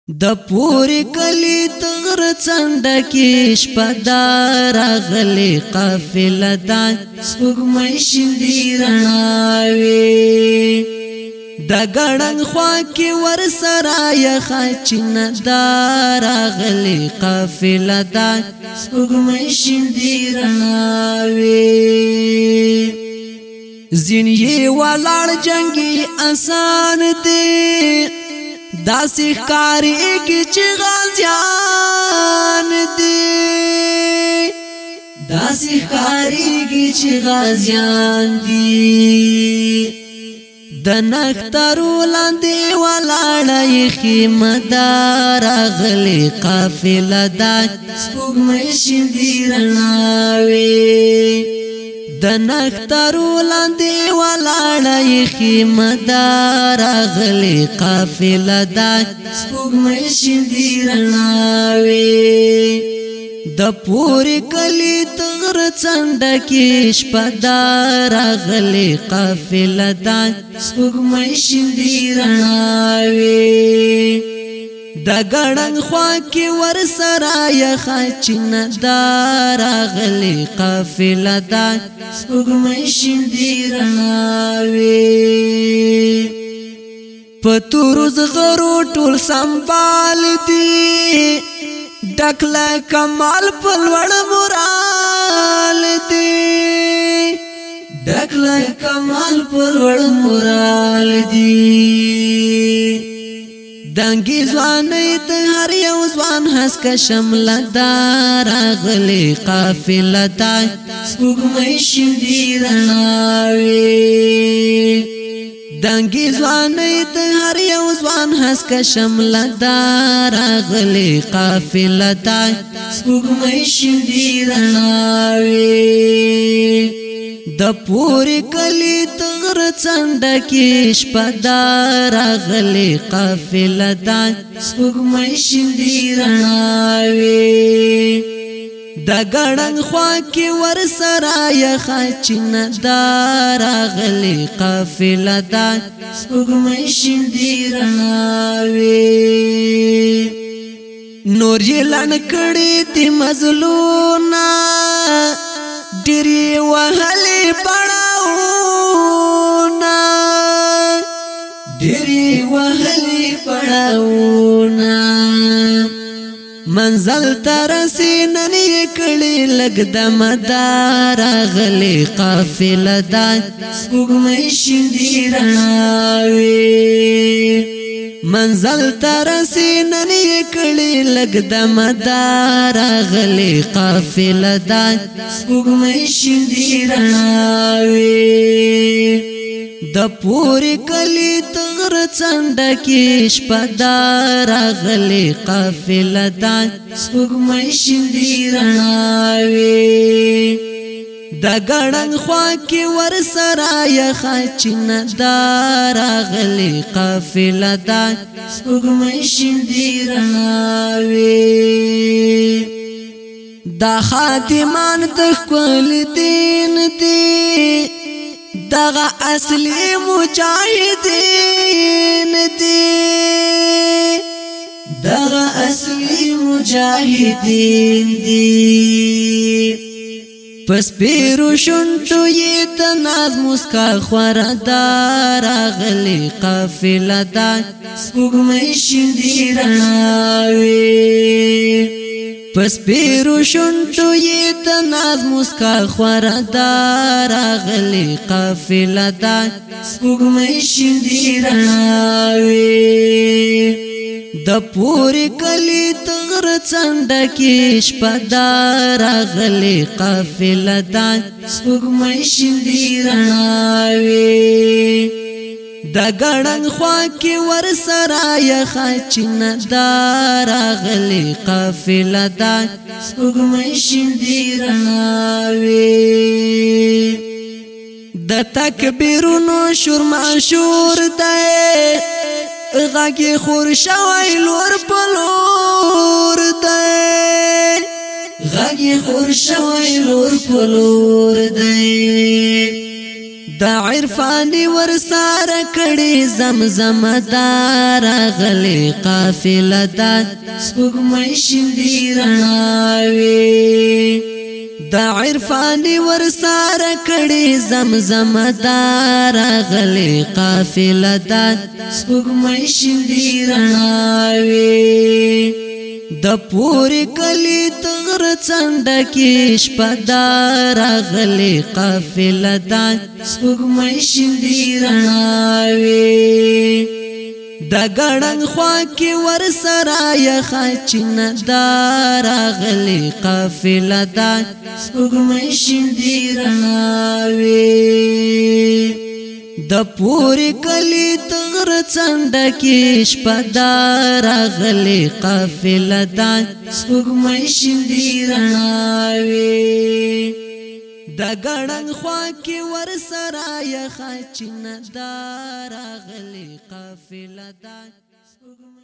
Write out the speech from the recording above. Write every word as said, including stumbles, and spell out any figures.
د پوری کلی تغر څنډه کې شپدار غلي قافله دا سپوږمۍ شندې رڼاوي د ګړنګ خوا کې ور سره یخ چینه دار غلي قافله دا سپوږمۍ شندې رڼاوي زینې ولاړ جنگي آسان دي داسې ښکارېږي چې غازیان دي داسې ښکارېږي چې غازیان دي د نښترو لاندې ولاړه خیمه دار غلې قافله دا سپوږمۍ شندې رڼاوي د نښترو لاندې ولاړه خیمه دار غلې قافله دا سپوږمۍ شندې رڼاوي د پوری کلی تغر څنډه کې شپدار غلې قافله دا سپوږمۍ شندې رڼاوي د ګړنګ خوا کې ور سره یخ چینه دار غلې قافله دا سپوږمۍ شندې رڼاوي په تورو زغرو ټول سنبال دي ډکله کمال په لوړ مورال دي ډکله کمال په لوړ مورال دي دنګي ځواني د هر یو ځوان هسک شمل دار غلې قافله دا سپوږمۍ شندې رڼاوي دنګي ځواني د هر یو ځوان هسک شمل دار غلې قافله دا سپوږمۍ شندې رڼاوي د پوری کلی تغر څنډه کې شپدار غلې قافله دا سپوږمۍ شندې رڼاوي د ګړنګ خوا کې ور سره یخ چینه دار غلې قافله دا سپوږمۍ شندې رڼاوي نور یې لڼ کړي دي مظلومه ډېرې وهلې پړاوونه ډېرې وهلې پړاوونه منزل ته رسې نن یې کړې لږ دمه دار غلې قافله دا سپوږمۍ شندې رڼاوي منزل ته رسې نن یې کړې لږ دمه دار غلې قافله دا سپوږمۍ شندې رڼاوي د پوری کلی تغر څنډه کې شپدار غلې قافله دا سپوږمۍ شندې رڼاوي د ګړنګ خوا کې ور سره یخ چینه دار غلې قافله دا سپوږمۍ شندې رڼاوي دا خادمان د خپل دین دي دغه اصلي مجاهدین دي دغه اصلي مجاهدین دي پس پیرو شنټو یې د ناز مسکا خوردار غلې قافله دا سپوږمۍ شندې رڼاوي پس پیرو شنټو یې د ناز مسکا خوردار غلې قافله دا سپوږمۍ شندې رڼاوي د پوری کلی تغر څنډه کې شپدار غلې قافله دا سپوږمۍ شندې رڼاوي د ګړنګ خوا کې ور سره یخ چینه دار غلې قافله دا سپوږمۍ شندې رڼاوي د تکبیرونو شور مشهور دی غږی خور شوی لور په لور دی غږی خور شوی لور په لور دی د عرفانی ورسار کړي زمزم دار غلي قافله دا سپوږمۍ شیندي رڼاوي د عرفانی ورسار کړي زمزم دار غلي قافله دا سپوږمۍ شیندي رڼاوي د پوری کلی تغر څنډه کې شپدار غلي قافله دا سپوږمۍ شیندي رڼاوي د ګړنګ خوا کې ور سره یخه چینه دار غلي قافله دا سپوږمۍ شیندي رڼاوي د پوری کلی تغر څنډه کې شپدار غلي قافله دا سپوږمۍ شیندي رڼاوي د ګړنګ خوا کې ور سره یخه چینه دار غلي قافله دا